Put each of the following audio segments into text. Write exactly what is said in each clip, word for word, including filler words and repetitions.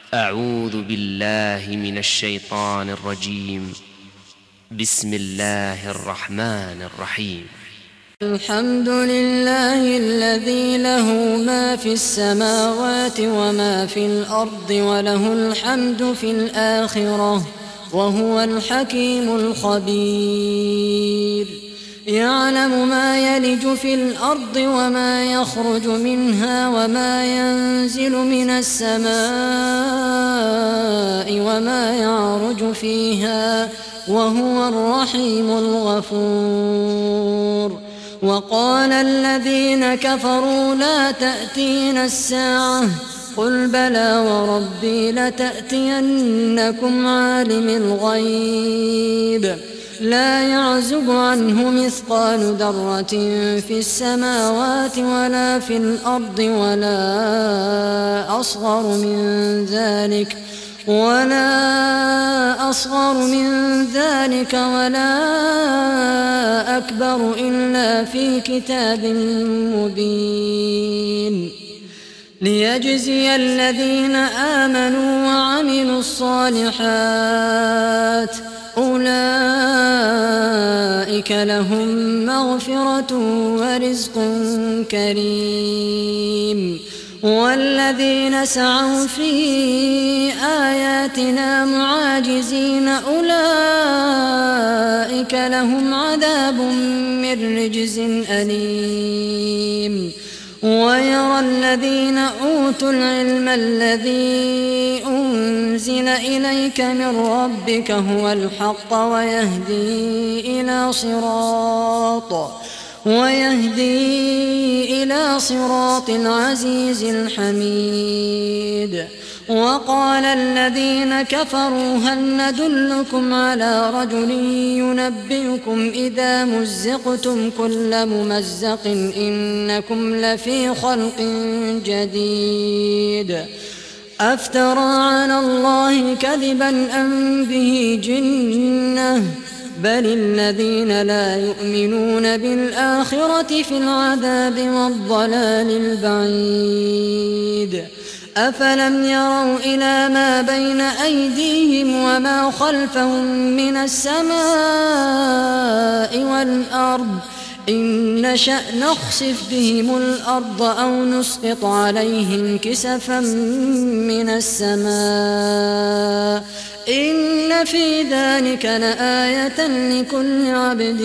أعوذ بالله من الشيطان الرجيم. بسم الله الرحمن الرحيم. الحمد لله الذي له ما في السماوات وما في الأرض وله الحمد في الآخرة وهو الحكيم الخبير. يعلم ما يلج في الأرض وما يخرج منها وما ينزل من السماء وما يعرج فيها وهو الرحيم الغفور. وقال الذين كفروا لا تأتينا الساعة قل بلى وربي لتأتينكم عالم الغيب لا يعزب عنه مثقال ذرة في السماوات ولا في الأرض ولا أصغر من ذلك ولا أصغر من ذلك ولا أكبر إلا في كتاب مبين. ليجزي الذين آمنوا وعملوا الصالحات أولئك لهم مغفرة ورزق كريم. والذين سعوا في آياتنا معاجزين أولئك لهم عذاب من رجز أليم. ويرى الذين أوتوا العلم الذي أنزل إليك من ربك هو الحق ويهدي إلى صراط ويهدي إلى صراط العزيز الحميد. وقال الذين كفروا هل ندلكم على رجل ينبئكم إذا مزقتم كل ممزق إنكم لفي خلق جديد أفترى على الله كذبا أم به جنة بل الذين لا يؤمنون بالآخرة في العذاب والضلال البعيد. أفلم يروا إلى ما بين أيديهم وما خلفهم من السماء والأرض إن نشأ نخسف بهم الأرض أو نسقط عليهم كسفا من السماء إن في ذلك لآية لكل عبد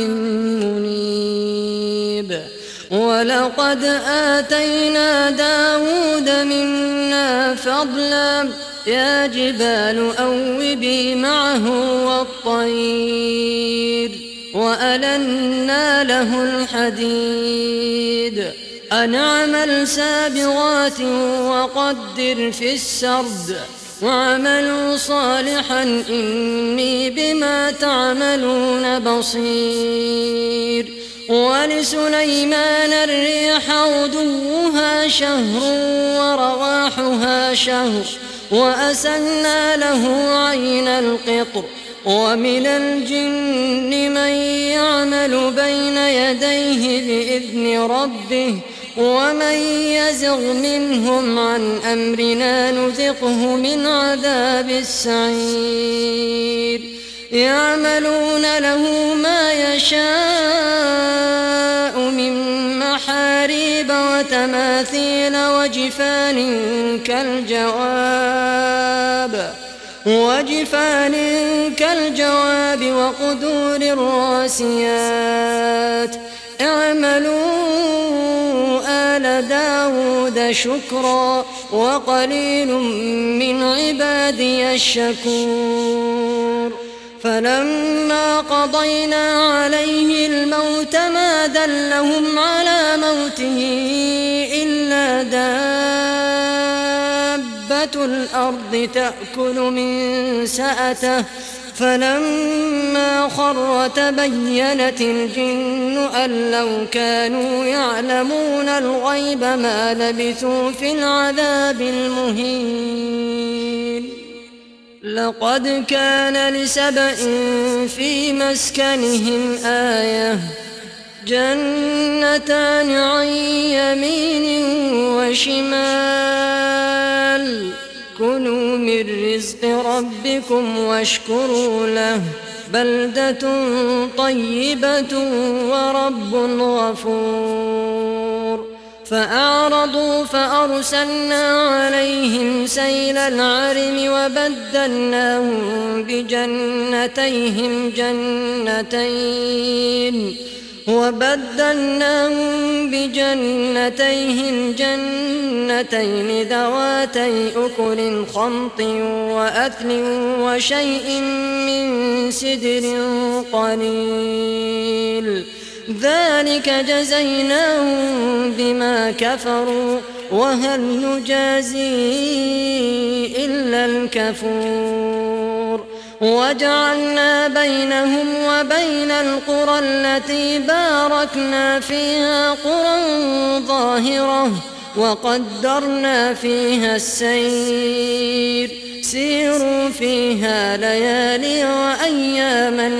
منيب. ولقد آتينا داود منا فضلا يا جبال أوبي معه والطير وألنا له الحديد أن اعمل سابغات وقدر في السرد واعملوا صالحا إني بما تعملون بصير. ولسليمان الريح غدوها شهر ورواحها شهر وأسلنا له عين القطر. ومن الجن من يعمل بين يديه بإذن ربه ومن يزغ منهم عن أمرنا نذقه من عذاب السعير. يعملون له ما يشاء من محاريب وتماثيل وجفان كالجواب وجفان كالجواب وقدور الراسيات اعملوا آل داود شكرا وقليل من عبادي الشكور. فلما قضينا عليه الموت ما دلهم على موته إلا دابة الأرض تأكل من سأته فلما خر تبينت الجن أن لو كانوا يعلمون الغيب ما لبثوا في العذاب المهين. لقد كان لسبإ في مسكنهم آية جنتان عن يمين وشمال كلوا من رزق ربكم واشكروا له بلدة طيبة ورب غفور فأعرضوا فأرسلنا عليهم سيل العرم وبدلناهم بجنتيهم جنتين وبدلناهم بجنتيهم جنتين ذواتي أكل خمط وأثل وشيء من سدر قليل ذلك جزيناهم بما كفروا وهل نجازي إلا الكفور وجعلنا بينهم وبين القرى التي باركنا فيها قرى ظاهرة وقدرنا فيها السير سيروا فيها ليالي وأياما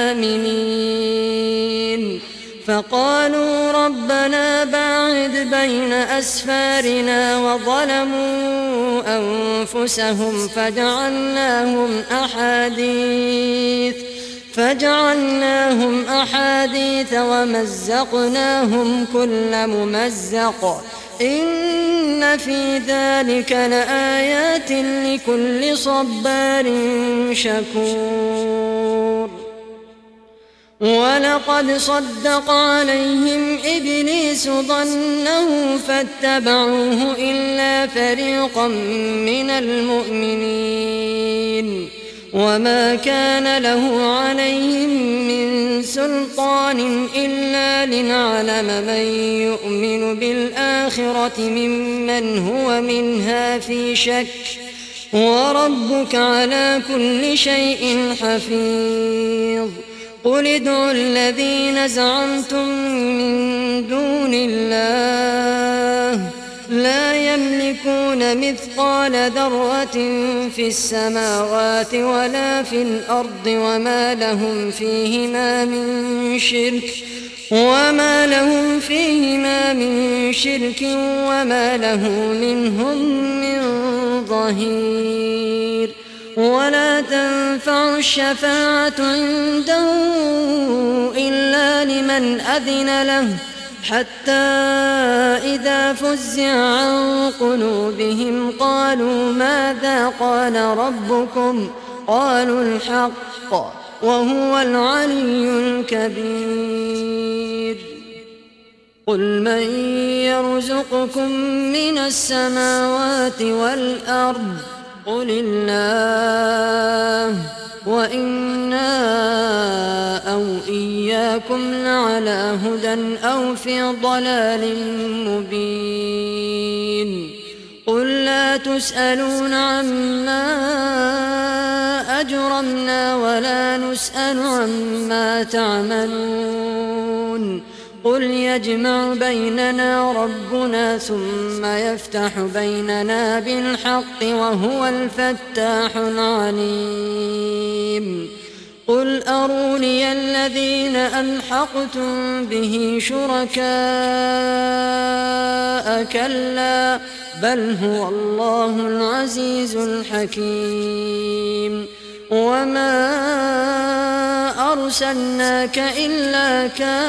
آمنين فقالوا ربنا باعد بين أسفارنا وظلموا أنفسهم فجعلناهم أحاديث فجعلناهم أحاديث ومزقناهم كل ممزق إن في ذلك لآيات لكل صبار شكور ولقد صدق عليهم إبليس ظنه فاتبعوه إلا فريقا من المؤمنين وما كان له عليهم من سلطان إلا لنعلم من يؤمن بالآخرة ممن هو منها في شك وربك على كل شيء حفيظ قل ادعوا الذين زعمتم من دون الله لا يملكون مثقال ذرة في السماوات ولا في الأرض وما لهم فيهما من شرك وما لهم فيهما من شرك وما له منهم من ظهير ولا تنفع الشفاعة عنده إلا لمن أذن له حتى إذا فزع عن قلوبهم قالوا ماذا قال ربكم قالوا الحق وهو العلي الكبير قل من يرزقكم من السماوات والأرض قل الله وإنا أو إياكم لعلى هدى أو في ضلال مبين قل لا تسألون عما أجرمنا ولا نسأل عما تعملون قل يجمع بيننا ربنا ثم يفتح بيننا بالحق وهو الفتاح العليم قل أروني الذين ألحقتم به شركاء كلا بل هو الله العزيز الحكيم وما أرسلناك إلا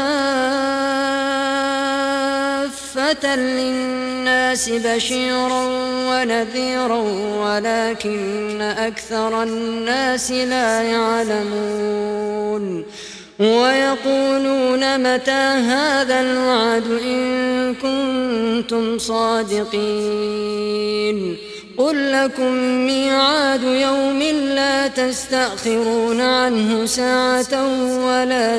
كافة للناس بشيرا ونذيرا ولكن أكثر الناس لا يعلمون ويقولون متى هذا الوعد إن كنتم صادقين قل لكم ميعاد يوم لا تستأخرون عنه ساعة ولا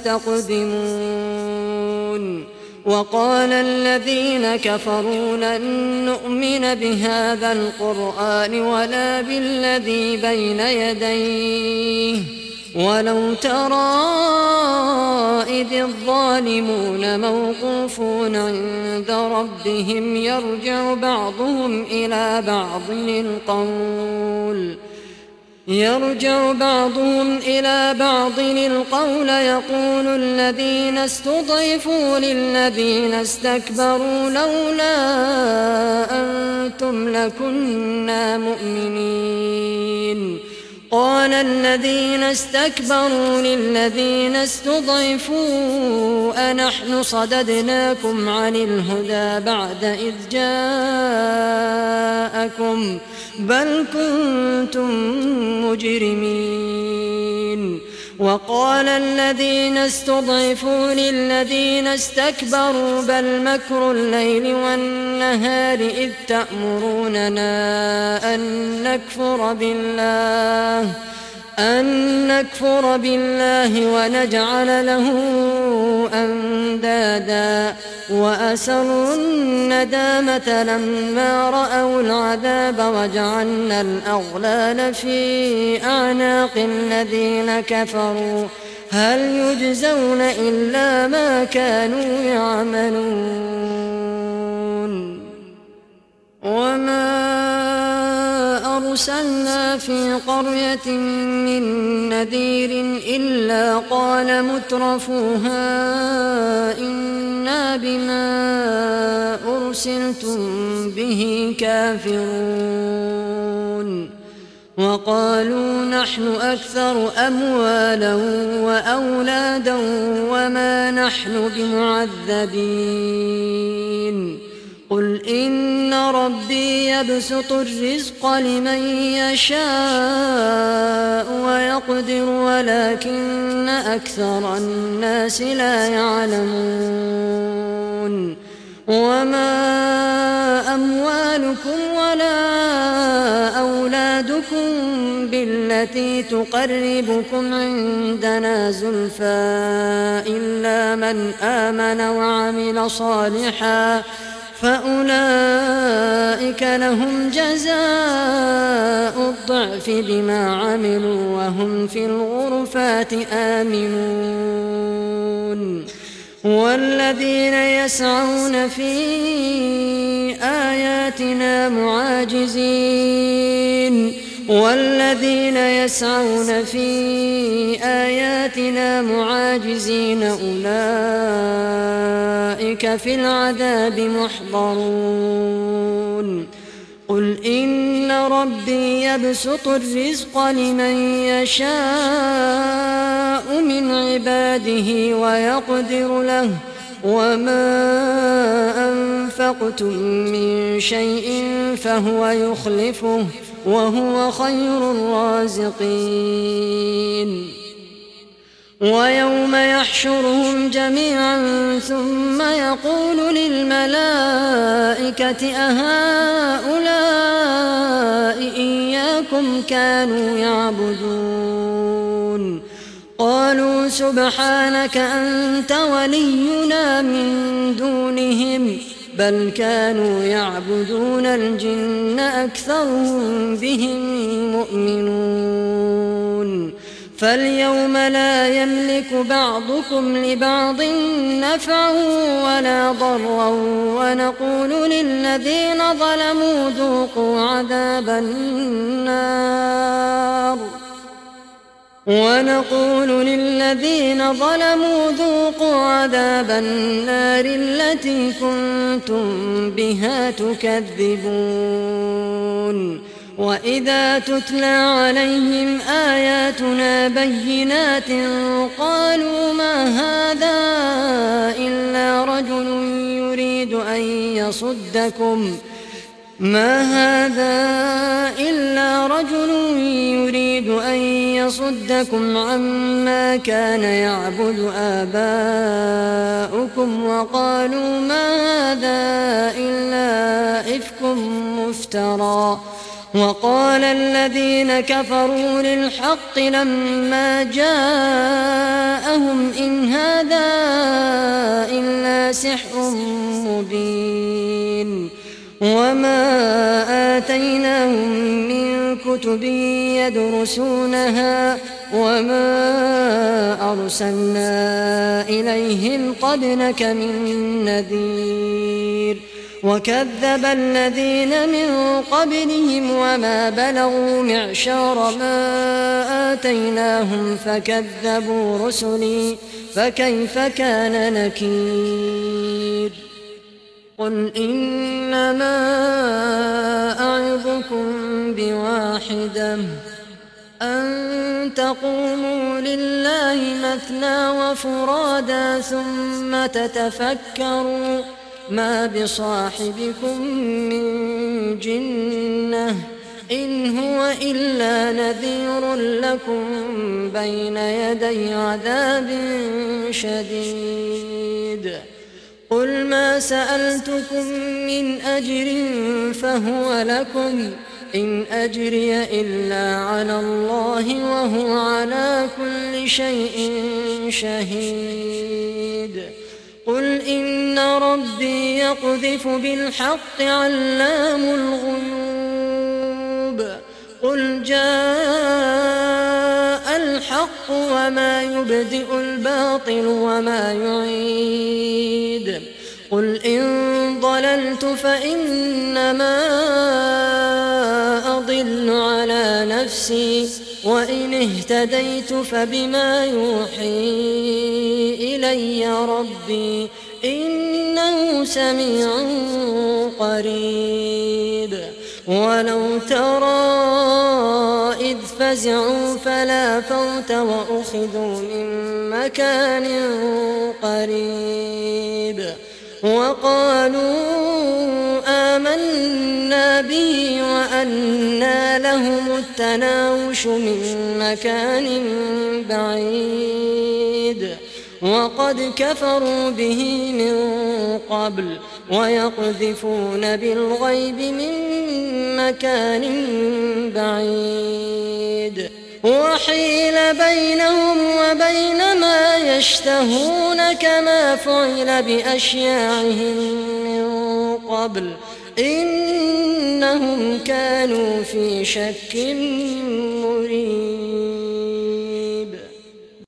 تستقدمون وقال الذين كفروا لن نؤمن بهذا القرآن ولا بالذي بين يديه ولو ترى إذ الظالمون موقوفون عند ربهم يرجع بعضهم إلى بعض القول يرجع بعضهم إلى بعض القول يقول الذين استضعفوا للذين استكبروا لولا أنتم لكنا مؤمنين قال الذين استكبروا للذين استضعفوا أنحن صددناكم عن الهدى بعد إذ جاءكم بل كنتم مجرمين وقال الذين استضعفوا للذين استكبروا بل مكر الليل والنهار إذ تأمروننا أن نكفر بالله أن نكفر بالله ونجعل له أندادا وأسروا الندامة لما رأوا العذاب وجعلنا الأغلال في أعناق الذين كفروا هل يجزون إلا ما كانوا يعملون وما أرسلنا في قرية من نذير إلا قال مترفوها إنا بما أرسلتم به كافرون وقالوا نحن أكثر أموالا وأولادا وما نحن بمعذبين قل إن ربي يبسط الرزق لمن يشاء ويقدر ولكن أكثر الناس لا يعلمون وما أموالكم ولا أولادكم بالتي تقربكم عندنا زلفى إلا من آمن وعمل صالحا فأولئك لهم جزاء الضعف بما عملوا وهم في الغرفات آمنون والذين يسعون في آياتنا معاجزين والذين يسعون في آياتنا معاجزين أولئك في العذاب محضرون قل إن ربي يبسط الرزق لمن يشاء من عباده ويقدر له وما أنفقتم من شيء فهو يخلفه وهو خير الرازقين ويوم يحشرهم جميعا ثم يقول للملائكة أهؤلاء إياكم كانوا يعبدون قالوا سبحانك أنت ولينا من دونهم بل كانوا يعبدون الجن أكثرهم بهم مؤمنون فاليوم لا يملك بعضكم لبعض نفعا ولا ضرا ونقول للذين ظلموا ذوقوا عذاب النار ونقول للذين ظلموا ذوقوا عذاب النار التي كنتم بها تكذبون وإذا تتلى عليهم آياتنا بينات قالوا ما هذا إلا رجل يريد أن يصدكم ما هذا إلا رجل يريد أن يصدكم عما كان يعبد آباؤكم وقالوا ما هذا إلا إفك مفترى وقال الذين كفروا للحق لما جاءهم إن هذا إلا سحر مبين وما آتيناهم من كتب يدرسونها وما أرسلنا إليهم قبلك من نذير وكذب الذين من قبلهم وما بلغوا معشار ما آتيناهم فكذبوا رسلي فكيف كان نكير قل إنما أعظكم بواحدة أن تقوموا لله مثنى وفرادا ثم تتفكروا ما بصاحبكم من جنة إن هو إلا نذير لكم بين يدي عذاب شديد قل ما سألتكم من أجر فهو لكم إن أجري إلا على الله وهو على كل شيء شهيد قل إن ربي يقذف بالحق علام الغيوب قل جاء الحق وما يبدئ الباطل وما يعيد قل إن ضللت فإنما أضل على نفسي وإن اهتديت فبما يوحي إلي ربي إنه سميع قريب ولو ترى إذ فزعوا فلا فوت وأخذوا من مكان قريب وقالوا آمنا به وأنى لهم التناوش من مكان بعيد وقد كفروا به من قبل ويقذفون بالغيب من مكان بعيد وحيل بينهم وبين ما يشتهون كما فعل بأشياعهم من قبل إنهم كانوا في شك مريب.